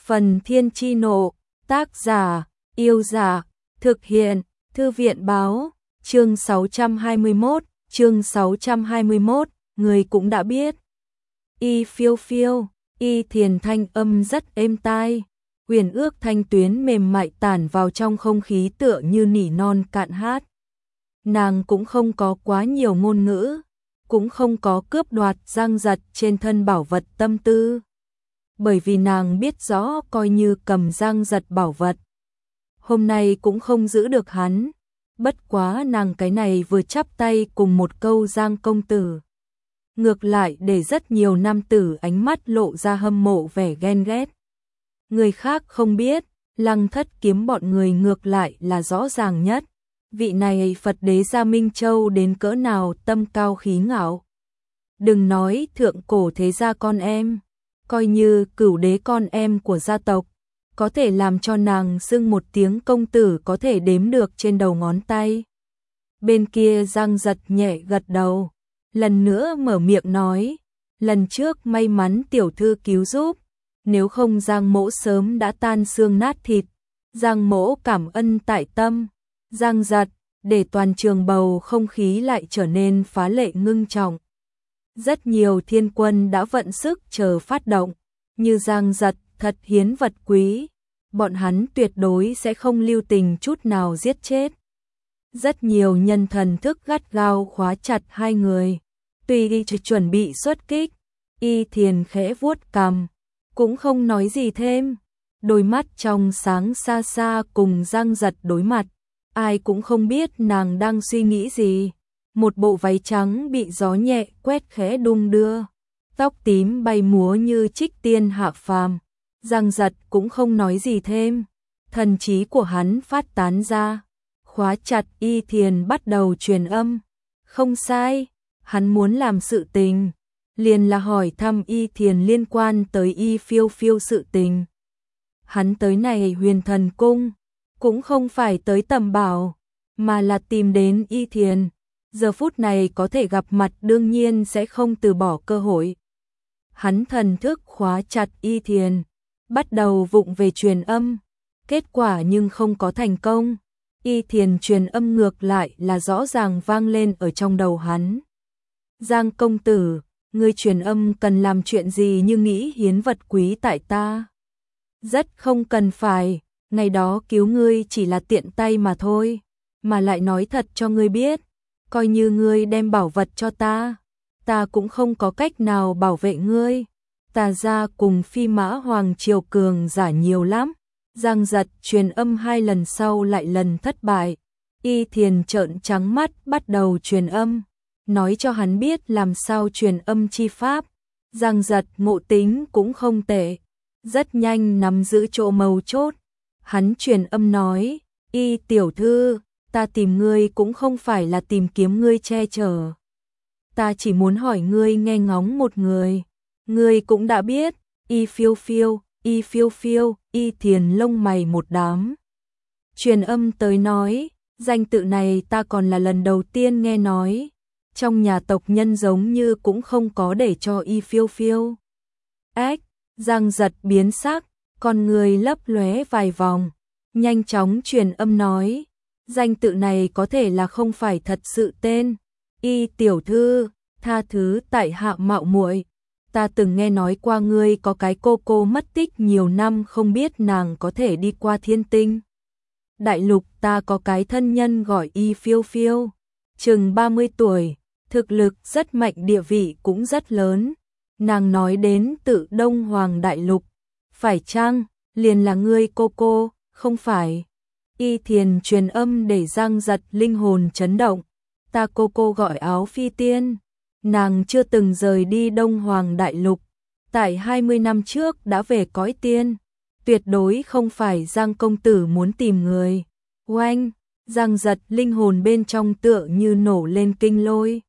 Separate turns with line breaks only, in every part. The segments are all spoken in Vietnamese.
Phần Thiên Chi Nộ, tác giả, Yêu Giả, thực hiện, Thư viện Báo, chương 621, người cũng đã biết. Y phiêu phiêu, Y Thiền thanh âm rất êm tai, uyển ước thanh tuyến mềm mại tản vào trong không khí tựa như nỉ non cạn hát. Nàng cũng không có quá nhiều ngôn ngữ, cũng không có cướp đoạt giang giật trên thân bảo vật tâm tư. Bởi vì nàng biết rõ coi như cầm giang giật bảo vật, hôm nay cũng không giữ được hắn, bất quá nàng cái này vừa chắp tay cùng một câu Giang công tử. Ngược lại để rất nhiều nam tử ánh mắt lộ ra hâm mộ vẻ ghen ghét. Người khác không biết, Lăng Thất Kiếm bọn người ngược lại là rõ ràng nhất. Vị này Phật đế Gia Minh Châu đến cỡ nào tâm cao khí ngạo. Đừng nói thượng cổ thế gia con em, coi như cửu đế con em của gia tộc, có thể làm cho nàng xưng một tiếng công tử có thể đếm được trên đầu ngón tay. Bên kia Giang Giật nhẹ gật đầu, lần nữa mở miệng nói, lần trước may mắn tiểu thư cứu giúp, nếu không Giang mỗ sớm đã tan xương nát thịt. Giang mỗ cảm ân tại tâm. Giang Giật, để toàn trường bầu không khí lại trở nên phá lệ ngưng trọng. Rất nhiều thiên quân đã vận sức chờ phát động, như Giang Giật thật hiến vật quý, bọn hắn tuyệt đối sẽ không lưu tình chút nào giết chết. Rất nhiều nhân thần thức gắt gao khóa chặt hai người, tuy y chuẩn bị xuất kích, Y Thiền khẽ vuốt cằm, cũng không nói gì thêm, đôi mắt trong sáng xa xa cùng Giang Giật đối mặt, ai cũng không biết nàng đang suy nghĩ gì. Một bộ váy trắng bị gió nhẹ quét khẽ đung đưa, tóc tím bay múa như trích tiên hạ phàm. Giang Giật cũng không nói gì thêm, thần trí của hắn phát tán ra, khóa chặt Y Thiền bắt đầu truyền âm. Không sai, hắn muốn làm sự tình, liền là hỏi thăm Y Thiền liên quan tới Y phiêu phiêu sự tình. Hắn tới này Huyền Thần Cung, cũng không phải tới tầm bảo, mà là tìm đến Y Thiền. Giờ phút này có thể gặp mặt đương nhiên sẽ không từ bỏ cơ hội. Hắn thần thức khóa chặt Y Thiền, bắt đầu vụng về truyền âm, kết quả nhưng không có thành công. Y Thiền truyền âm ngược lại là rõ ràng vang lên ở trong đầu hắn. Giang công tử, ngươi truyền âm cần làm chuyện gì như nghĩ hiến vật quý tại ta? Rất không cần phải, ngày đó cứu ngươi chỉ là tiện tay mà thôi, mà lại nói thật cho ngươi biết. Coi như ngươi đem bảo vật cho ta, ta cũng không có cách nào bảo vệ ngươi. Ta ra cùng Phi Mã Hoàng Triều cường giả nhiều lắm. Giang Giật truyền âm 2 lần sau lại lần thất bại. Y Thiền trợn trắng mắt bắt đầu truyền âm, nói cho hắn biết làm sao truyền âm chi pháp. Giang Giật ngộ tính cũng không tệ, rất nhanh nắm giữ chỗ mấu chốt. Hắn truyền âm nói, Y tiểu thư, ta tìm ngươi cũng không phải là tìm kiếm ngươi che chở. Ta chỉ muốn hỏi ngươi nghe ngóng một người. Ngươi cũng đã biết, Y phiêu phiêu, Y phiêu phiêu, Y Thiền lông mày một đám. Truyền âm tới nói, danh tự này ta còn là lần đầu tiên nghe nói. Trong nhà tộc nhân giống như cũng không có để cho Y phiêu phiêu. Ếch, Giang Giật biến sắc, con người lấp lóe vài vòng, nhanh chóng truyền âm nói. Danh tự này có thể là không phải thật sự tên. Y tiểu thư, tha thứ tại hạ mạo muội. Ta từng nghe nói qua ngươi có cái cô mất tích nhiều năm, không biết nàng có thể đi qua Thiên Tinh đại lục. Ta có cái thân nhân gọi Y phiêu phiêu, chừng 30 tuổi, thực lực rất mạnh, địa vị cũng rất lớn. Nàng nói đến tự Đông Hoàng đại lục, phải chăng liền là ngươi cô? Không phải. Y Thiền truyền âm để Giang Giật linh hồn chấn động. Ta cô gọi Áo Phi Tiên, nàng chưa từng rời đi Đông Hoàng đại lục, tại 20 năm trước đã về cõi tiên, tuyệt đối không phải Giang công tử muốn tìm người. Oanh, Giang Giật linh hồn bên trong tựa như nổ lên kinh lôi.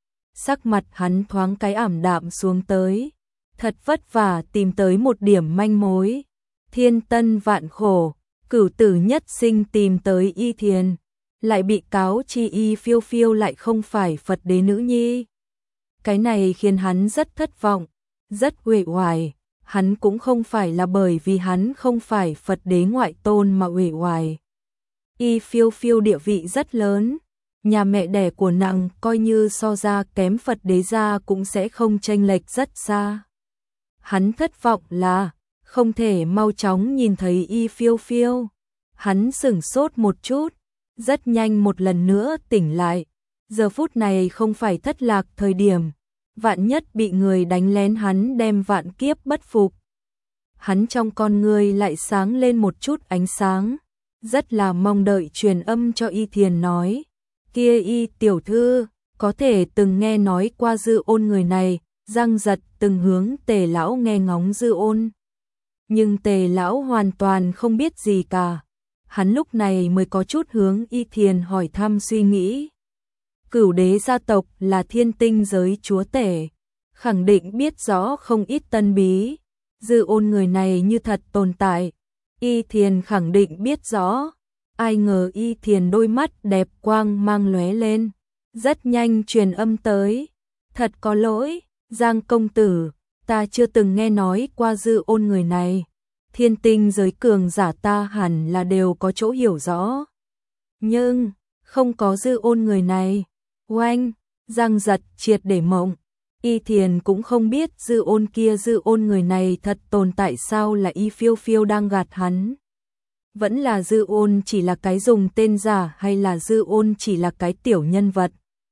Sắc mặt hắn thoáng cái ảm đạm xuống tới, thật vất vả tìm tới một điểm manh mối. Thiên tân vạn khổ, cửu tử nhất sinh tìm tới Y Thiền, lại bị cáo chi Y phiêu phiêu lại không phải Phật đế nữ nhi. Cái này khiến hắn rất thất vọng, rất uể oải. hắn cũng không phải là bởi vì hắn không phải Phật đế ngoại tôn mà uể oải. Y phiêu phiêu địa vị rất lớn, nhà mẹ đẻ của nàng coi như so ra kém Phật đế ra cũng sẽ không chênh lệch rất xa. Hắn thất vọng là không thể mau chóng nhìn thấy Y phiêu phiêu. Hắn sửng sốt một chút, rất nhanh một lần nữa tỉnh lại. Giờ phút này không phải thất lạc thời điểm, vạn nhất bị người đánh lén hắn đem vạn kiếp bất phục. Hắn trong con người lại sáng lên một chút ánh sáng, rất là mong đợi truyền âm cho Y Thiền nói, kia Y tiểu thư, có thể từng nghe nói qua Dư Ôn người này, răng giật từng hướng Tề lão nghe ngóng Dư Ôn. Nhưng Tề lão hoàn toàn không biết gì cả, hắn lúc này mới có chút hướng Y Thiền hỏi thăm suy nghĩ. Cửu đế gia tộc là thiên tinh giới chúa tể, khẳng định biết rõ không ít tân bí. Dư Ôn người này như thật tồn tại, Y Thiền khẳng định biết rõ. Ai ngờ Y Thiền đôi mắt đẹp quang mang lóe lên, rất nhanh truyền âm tới. Thật có lỗi, Giang công tử, ta chưa từng nghe nói qua Dư Ôn người này. Thiên tinh giới cường giả ta hẳn là đều có chỗ hiểu rõ. Nhưng, không có Dư Ôn người này. Oanh, Giang giật triệt để mộng. Y Thiền cũng không biết Dư Ôn người này thật tồn tại sao, là Y phiêu phiêu đang gạt hắn. Vẫn là Dư Ôn chỉ là cái dùng tên giả, hay là Dư Ôn chỉ là cái tiểu nhân vật.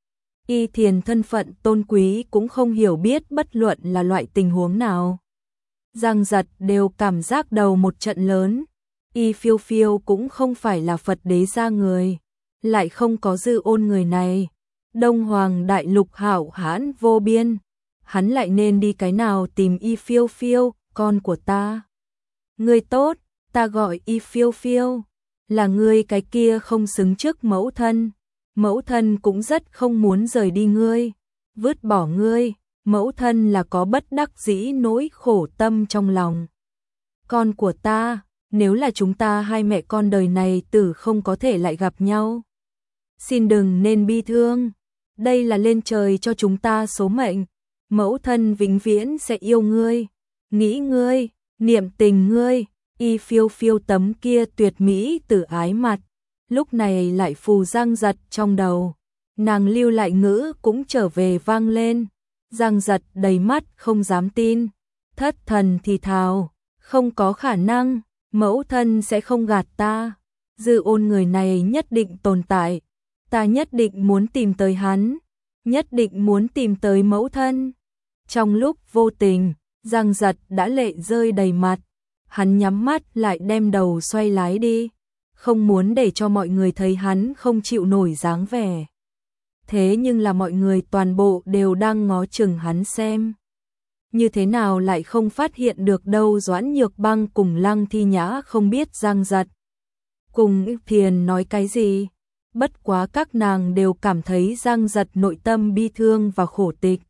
Y Thiền thân phận tôn quý cũng không hiểu biết bất luận là loại tình huống nào. Giang giật đều cảm giác đầu một trận lớn. Y phiêu phiêu cũng không phải là Phật đế gia người, lại không có Dư Ôn người này. Đông Hoàng đại lục hảo hãn vô biên, hắn lại nên đi cái nào tìm Y phiêu phiêu, con của ta. Ngươi tốt, ta gọi Y phiêu phiêu, là ngươi cái kia không xứng trước mẫu thân. Mẫu thân cũng rất không muốn rời đi ngươi, vứt bỏ ngươi, mẫu thân là có bất đắc dĩ nỗi khổ tâm trong lòng. Con của ta, nếu là chúng ta hai mẹ con đời này tử không có thể lại gặp nhau. Xin đừng nên bi thương, đây là lên trời cho chúng ta số mệnh, mẫu thân vĩnh viễn sẽ yêu ngươi, nghĩ ngươi, niệm tình ngươi. Y phiêu phiêu tấm kia tuyệt mỹ tử ái mặt, lúc này lại phù Giang giật trong đầu. Nàng lưu lại ngữ cũng trở về vang lên. Giang giật đầy mắt không dám tin, thất thần thì thào, không có khả năng, mẫu thân sẽ không gạt ta. Dư Ôn người này nhất định tồn tại, ta nhất định muốn tìm tới hắn, nhất định muốn tìm tới mẫu thân. Trong lúc vô tình, Giang giật đã lệ rơi đầy mặt, hắn nhắm mắt lại đem đầu xoay lái đi, không muốn để cho mọi người thấy hắn không chịu nổi dáng vẻ. Thế nhưng là mọi người toàn bộ đều đang ngó chừng hắn xem. Như thế nào lại không phát hiện được đâu. Doãn Nhược Băng cùng Lăng Thi Nhã không biết Giang giật cùng Y Thiền nói cái gì. Bất quá các nàng đều cảm thấy Giang giật nội tâm bi thương và khổ tịch.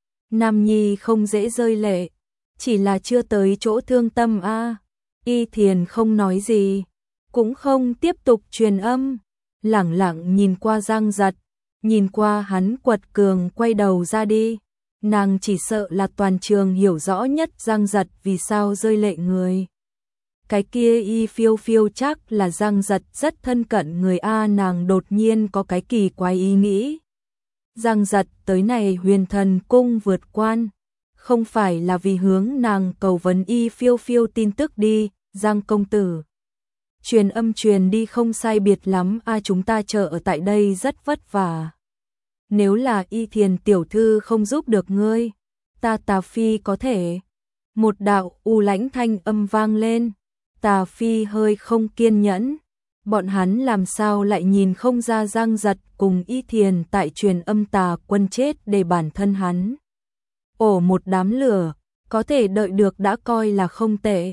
Nam nhi không dễ rơi lệ, chỉ là chưa tới chỗ thương tâm a. Y Thiền không nói gì, cũng không tiếp tục truyền âm, lẳng lặng nhìn qua Giang giật, nhìn qua hắn quật cường quay đầu ra đi. Nàng chỉ sợ là toàn trường hiểu rõ nhất Giang giật vì sao rơi lệ người. Cái kia Y phiêu phiêu chắc là Giang giật rất thân cận người a. Nàng đột nhiên có cái kỳ quái ý nghĩ. Giang giật tới này Huyền Thần cung vượt quan, không phải là vì hướng nàng cầu vấn Y phiêu phiêu tin tức đi. Giang công tử, truyền âm truyền đi không sai biệt lắm a, chúng ta chờ ở tại đây rất vất vả. Nếu là Y Thiền tiểu thư không giúp được ngươi, ta Tà Phi có thể. Một đạo u lãnh thanh âm vang lên. Tà Phi hơi không kiên nhẫn, bọn hắn làm sao lại nhìn không ra Giang giật cùng Y Thiền tại truyền âm tà quân chết để bản thân hắn ổ một đám lửa, có thể đợi được đã coi là không tệ.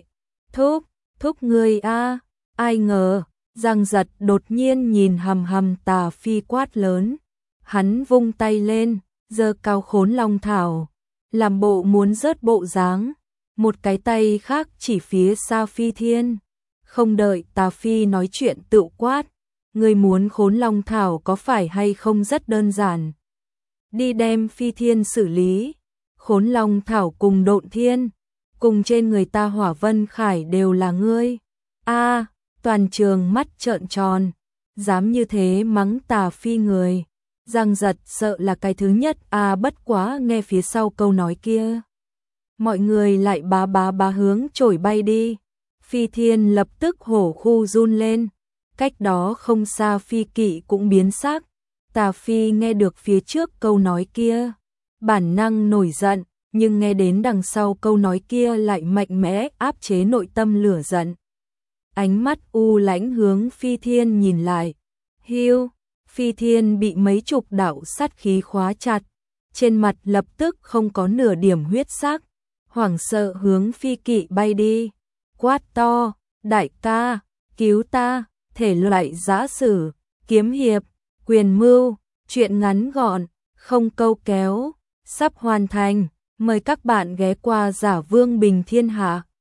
Thúc ngươi a. Ai ngờ Giang giật đột nhiên nhìn hằm hằm Tà Phi quát lớn. Hắn vung tay lên, giơ cao Khốn Long thảo, làm bộ muốn rớt bộ dáng, một cái tay khác chỉ phía xa Phi Thiên. Không đợi Tà Phi nói chuyện tự quát, ngươi muốn Khốn Long thảo có phải hay không rất đơn giản. Đi đem Phi Thiên xử lý. Khốn Long thảo cùng Độn Thiên, cùng trên người ta Hỏa Vân Khải đều là ngươi. A, toàn trường mắt trợn tròn, dám như thế mắng Tà Phi người. Giang Giật sợ là cái thứ nhất, bất quá nghe phía sau câu nói kia. Mọi người lại bá hướng chổi bay đi. Phi Thiên lập tức hổ khu run lên, cách đó không xa Phi Kỵ cũng biến sắc. Tà Phi nghe được phía trước câu nói kia, bản năng nổi giận, nhưng nghe đến đằng sau câu nói kia lại mạnh mẽ áp chế nội tâm lửa giận. Ánh mắt u lãnh hướng Phi Thiên nhìn lại. Hiu, Phi Thiên bị mấy chục đạo sát khí khóa chặt, trên mặt lập tức không có nửa điểm huyết sắc, hoảng sợ hướng Phi Kỵ bay đi, quát to, đại ca, cứu ta, thể loại giã sử, kiếm hiệp, quyền mưu, chuyện ngắn gọn, không câu kéo, sắp hoàn thành, mời các bạn ghé qua Giả Vương Bình Thiên Hạ.